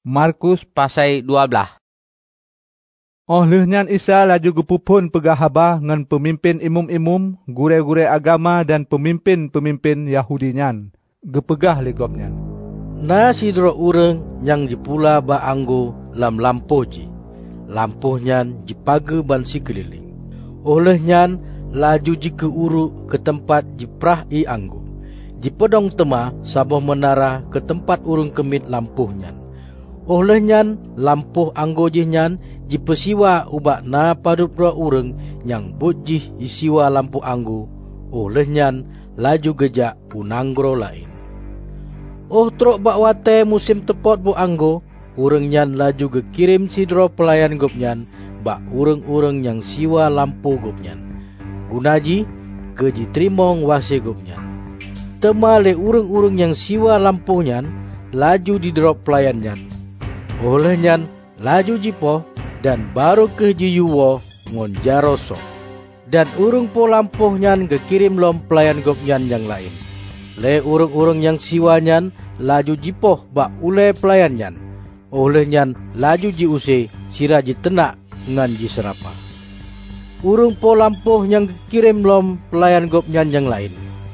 Markus pasal 12. Olehnya Isa laju gepupun pegah haba ngan pemimpin imum-imum, gure-gure agama dan pemimpin-pemimpin Yahudinya. Gepegah ligopnya. Na sidro urang yang jipula ba anggo lam lampuh ji. Lampuh nyan jipaga ban si keliling. Olehnya laju ji ke uru ke tempat jiprah i anggo. Jipedong tema saboh menara ke tempat urung kemit lampuh nyan. Olehnya lampuh anggo ji nyan jipesiwa ubak na padut bro urang yang bujih isiwa lampuh anggo. Olehnya laju gejak punanggro lain. Truk bak wate musim tepot bu anggo, urang nyan laju gekirim sidro pelayan gopnyan bak urang-urang yang siwa lampu gopnyan. Gunaji keji trimong wase gopnyan. Temale urang-urang yang siwa lampu nyan laju didrop pelayan nyan. Oleh nyan laju jipo dan baru keji yuwo ngon jaroso. Dan urang po lampuh nyan gekirim lom pelayan gopnyan yang lain. Le urang-urang yang siwa nyan laju jipoh bak ule pelayan nyan. Oleh nyan laju ji use sira ji tenak ngan ji serapa. Urung po lampuh yang kirim lom pelayan gopnyan yang lain.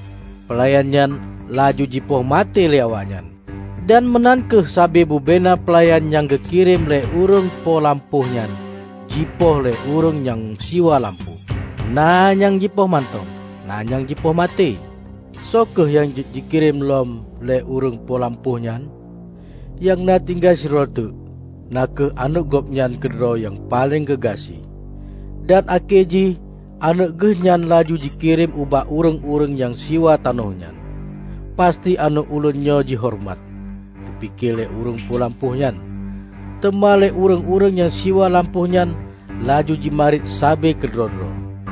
Pelayan nyan laju jipoh mati le awanyan. Dan menankeh sabe bubena pelayan yang gekirim le urung po lampuh nyan. Jipoh le urung yang siwa lampu. Na yang jipoh mantong, na yang jipoh mati. Sokeh yang dikirim lom le urung po lampuh nyan. Yang na tinggal sirotu, na ke anak gopnyan kedro yang paling gegasi. Dan akeji anak genyan laju dikirim ubah urang-urang yang siwa tanohnyan. Pasti anak ulunnya dihormat. Kepikir le urung po lampuh nyan. Temale urang-urang yang siwa lampuh nyan laju jimarit sabe kedro-dro.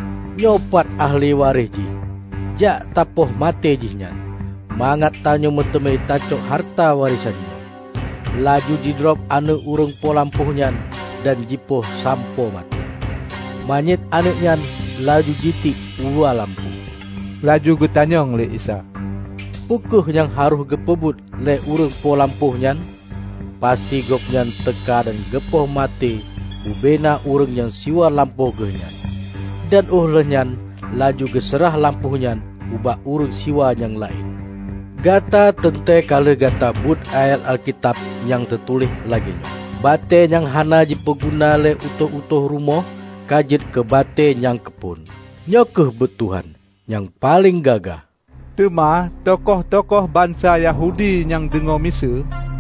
Nyopat ahli waris ji. Jak tapoh mate jihnyan. Mangat tanyo metemai tacok harta warisannya. Laju didrop anu urung po lampuhnyan dan jipoh sampo mati. Manyet anaknyan laju jitik ua lampu. Laju getanyong le Isa. Pukuh yang haruh gepebut le urung po lampuhnyan. Pasti gopnyan teka dan gepoh mati ubena urung yang siwa lampuh gehnyan. Dan uhlehnya laju geserah lampuhnyan ubah urung siwa yang lain. Gata tente kala gata but ayat Alkitab yang tertulis laginya. Bate yang hana dipeguna le utuh-utuh rumah kajit ke bate yang kepun. Nyokeh betuhan yang paling gagah. Tema tokoh-tokoh bangsa Yahudi yang dengar misa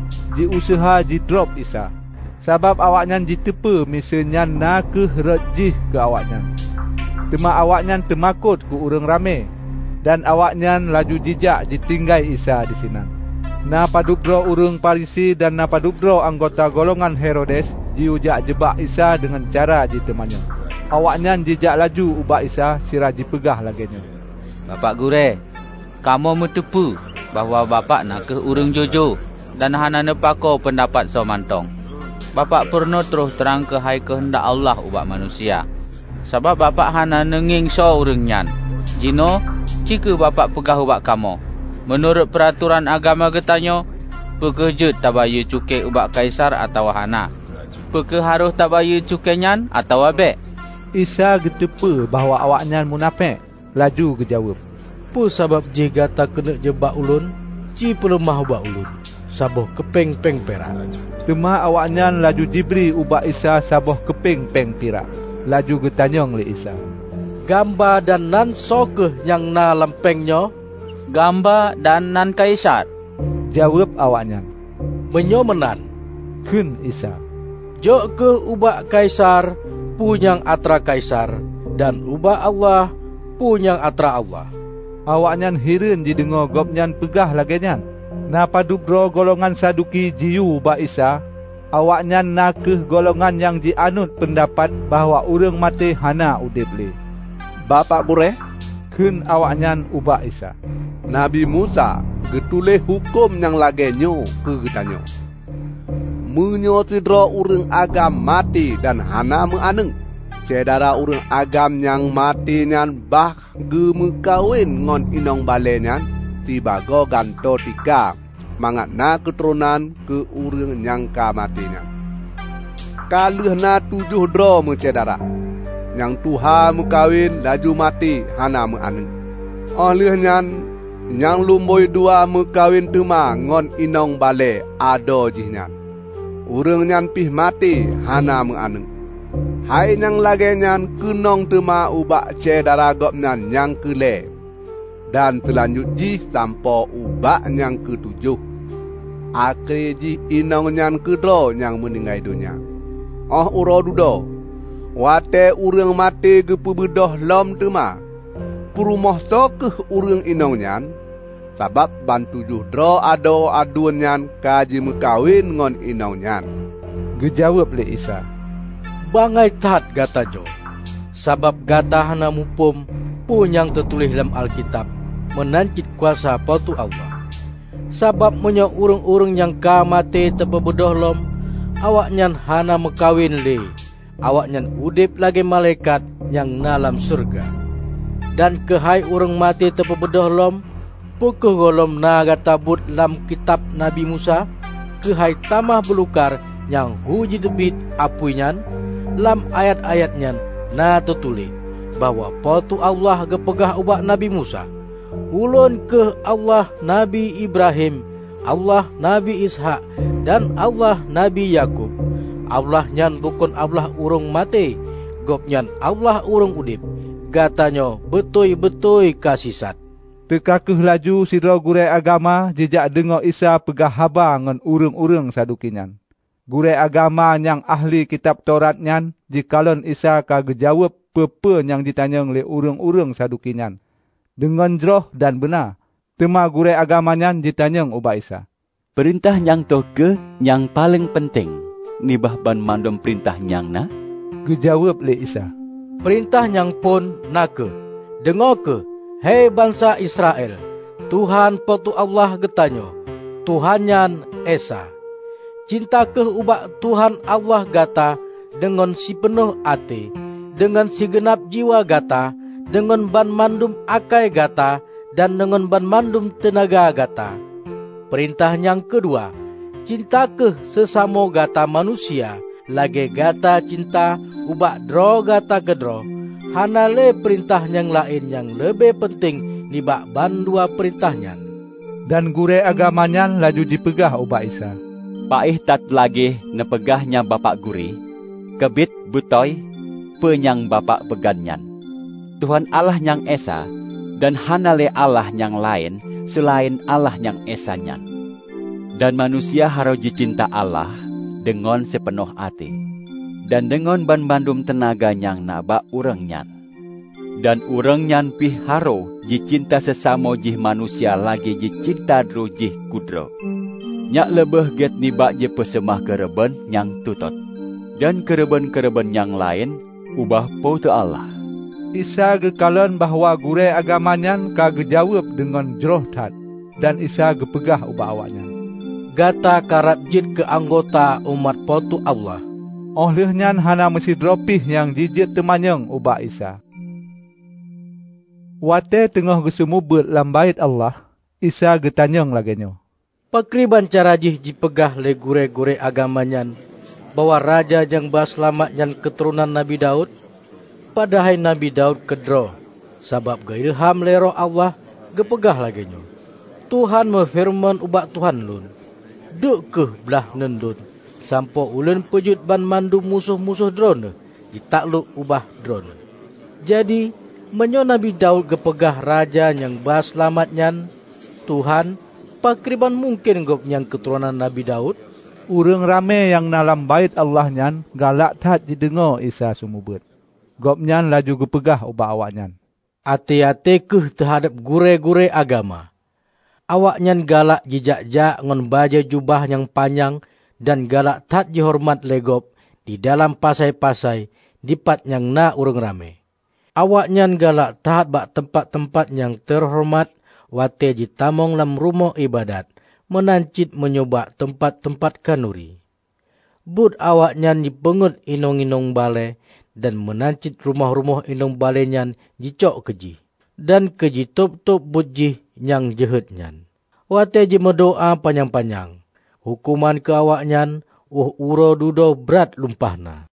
diusaha didrop Isa. Sebab awaknya ditepa misanya na ke rejih ke awaknya. Tema awaknya temakut ke urang ramai. Dan awaknya laju jijak ditinggai Isa di sini. Na padubro urang Parisi dan na padubro anggota golongan Herodes diujak jebak Isa dengan cara ditemanya. Awaknya jijak laju ubak Isa sira dipegah laginya. Bapak gure, kamu metepu bahawa bapak nak ke urang jojo dan hana nepako pendapat somantong. Bapak pernah terus terang ke hai kehendak Allah ubak manusia. Sebab bapak hana nenging so urang nyan. Jino, jika bapak pegah ubak kamu, menurut peraturan agama getanyo, pekejut tak bayar cukai ubak kaisar atau hana. Peke harus tak bayar cukai nyan atau abek. Isa getepa bahawa awaknya munafik, laju gejawab. Pu sabab je gata kena jebak ulun, ji pelemah ubak ulun, saboh kepeng-peng perak. Tema awaknya laju diberi ubak Isa saboh kepeng-peng perak. Laju getanyong le Isa. Gamba dan nan sokeh yang na lempengnya. Gamba dan nan kaisar. Jawab awaknya. Menyo menan. Kun Isa. Jok ke ubak kaisar punyang atra kaisar dan ubak Allah punyang atra Allah. Awaknya hirin didengar gopnyan pegah laginya. Na padubro golongan Saduki jiu ubak Isa. Awaknya nakeh golongan yang dianut pendapat bahawa urang mati hana udip le. Bapak gure, kun awaknya ubak Isa. Nabi Musa getulih hukum yang lagenyo ke getanyo. Menyo sidro urang agam mati dan hana menganeng. Cedara urang agam yang mati nyan bah gemekawin ngon inong balenyan tibago ganto tika. mangat na keturunan ke urang yang ka matinya. Kalih na 7 dro mencedara. Yang Tuhan mukawin laju mati hana meaneng. Oleh nyan yang lumboi 2 mukawin tema ngon inong bale ado jihnya. Urang nyan pih mati hana meaneng. Hai yang lagi nyan kenong tema ubak cedara gop nyan yang kele. Dan selanjut ji sampo ubak yang ke-7. Akhir ji inong yang kedro yang meninggal dunia. Oh uro dudo. Wate urang mati gepebedoh lom tema. Perumah sokeh urang inong nyan. Sabab ban 7 dro ado aduan nyan kaji mekawin ngon inong nyan. Gejawab le Isa. Bangai tahat gata jo. Sabab gata hana mupum pun yang tertulis dalam Alkitab menancit kuasa pautu Allah. Sabab menyo urang-urang yang ka mati terpebedoh lom, awaknyan hana mekawin le. Awaknyan udip lagi malaikat yang nalam surga. Dan kehai urang mati terpebedoh lom, pukul golom naga tabut lam kitab Nabi Musa, kehai tamah belukar yang huji debit apuinyan, lam ayat-ayatnyan na tertulis bahwa pautu Allah gepegah ubak Nabi Musa. Ulun ke Allah Nabi Ibrahim, Allah Nabi Ishak dan Allah Nabi Yakub. Allah nyan bukan Allah urung mati, gop nyan Allah urung udip. Gatanyo betul-betul kasisat. Tekakeh laju sidro gurai agama jejak dengar Isa pegah haba ngan urang-urang sadukinyan. Gurai agama yang ahli kitab Taurat nyan jikalon Isa ka gejawab pepe yang ditanya oleh urang-urang sadukinyan. Dengan jeroh dan benar. Tema gurai agamanya ditanya ubah Isa. Perintah yang toke yang paling penting. Nibah ban mandom perintah yang na? Gejawab le Isa. Perintah yang pun nak ke. Dengar ke. Hei bangsa Israel. Tuhan pautu Allah getanyo. Tuhan nyan Esa. Cinta ke ubak Tuhan Allah gata dengan si penuh hati. Dengan si genap jiwa gata. Dengan ban mandum akai gata dan dengan ban mandum tenaga gata. Perintah yang kedua, cinta ke sesamo gata manusia, lagi gata cinta ubak dro gata gedro. Hanale perintah yang lain yang lebih penting nibak ban 2 perintahnya. Dan gurai agamanya laju dipegah ubak Isa. Paih tat lagi nepegahnya bapak guri, kebit butoy penyang bapak beganyan. Tuhan Allah yang Esa dan hanale Allah yang lain selain Allah yang Esa-nyan. Dan manusia harus dicinta Allah dengan sepenuh hati dan dengan ban-bandum tenaga yang naba urang-nyan. Dan urang-nyan pih harus dicinta sesamo jih manusia lagi dicinta dro jih kudro. Nyak lebih get nibak je pesemah kereben yang tutot dan kereben-kereben yang lain ubah pautu Allah. Isa gekalon bahawa gurai agamanya ka gejawab dengan jeroh tat dan Isa gepegah ubah awaknya. Gata karap jid ke anggota umat pautu Allah. Olehnya hana mesti dropih yang jijit temanyang ubah Isa. Wate tengah gesemubut lam bait Allah, Isa getanyang lagenyo. Pakriban cara jih dipegah le gurai-gurai agamanya bahwa raja yang baselamat yang keturunan Nabi Daud. Padahal Nabi Daud kedro, sabab gailham lero Allah gepegah laginyo. Tuhan memfirman ubak Tuhan lun, duk ke belah nendun, sampo ulun pejut ban mandu musuh-musuh drone, ditakluk ubah drone. Jadi, menyo Nabi Daud gepegah raja yang bahas selamatnyan, Tuhan, pakriban mungkin gop yang keturunan Nabi Daud. Urang rame yang dalam bait Allah nyan galak tat didengar Isa sumubut. Gopnyan laju gepegah ubah awaknyan. Hati-hati keh terhadap gurai-gurai agama. Awaknyan galak jijak-jak ngon baju jubah yang panjang dan galak tat dihormat legop di dalam pasai-pasai dipat yang na urang rame. Awaknyan galak tahat bak tempat-tempat yang terhormat wate jitamong lam rumah ibadat menancit menyoba tempat-tempat kanuri. Bud awaknyan dipengut inong-inong balai dan menancit rumah-rumah inong balenyan jicok keji. Dan keji top-top bujih yang jehetnyan. Wate ji mendoa panjang-panjang. Hukuman ke awaknyan, uro dudo berat lumpahna.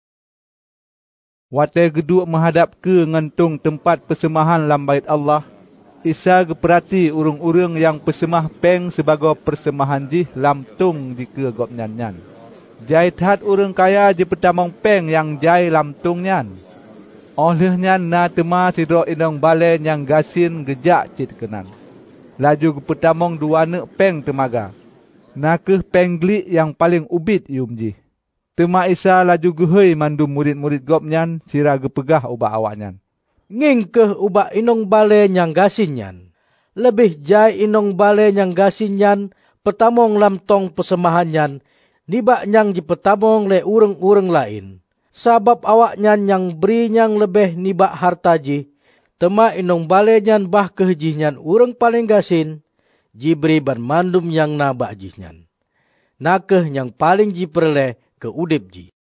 Wate geduk menghadap ke ngantung tempat persemahan lam bait Allah. Isa geperati urang-urang yang persemah peng sebagai persemahan jih lam tung jika gop nyan. Jai that urang kaya je petamong peng yang jai lam tung nyan. Olehnya na tema sidro inong balai yang gasin gejak cit kenan. Laju gepetamong dua nek peng temaga. Nakeh peng glik yang paling ubit yumji. Tema Isa laju gehoi mandu murid-murid gopnyan sira gepegah ubah awaknyan. Nging ke ubah inong balai yang gasin nyan. Lebih jai inong balai yang gasin nyan petamong lam tong persemahan nyan. Nibak nyang jipetamong le urang-urang lain. Sabab awaknyan yang beri nyang lebih nibak harta ji. Tema inong balai nyan bah kehjih nyan urang paling gasin. Jiberi ban mandum yang nabak jih nyan. Nakeh yang paling jiperle ke udip ji.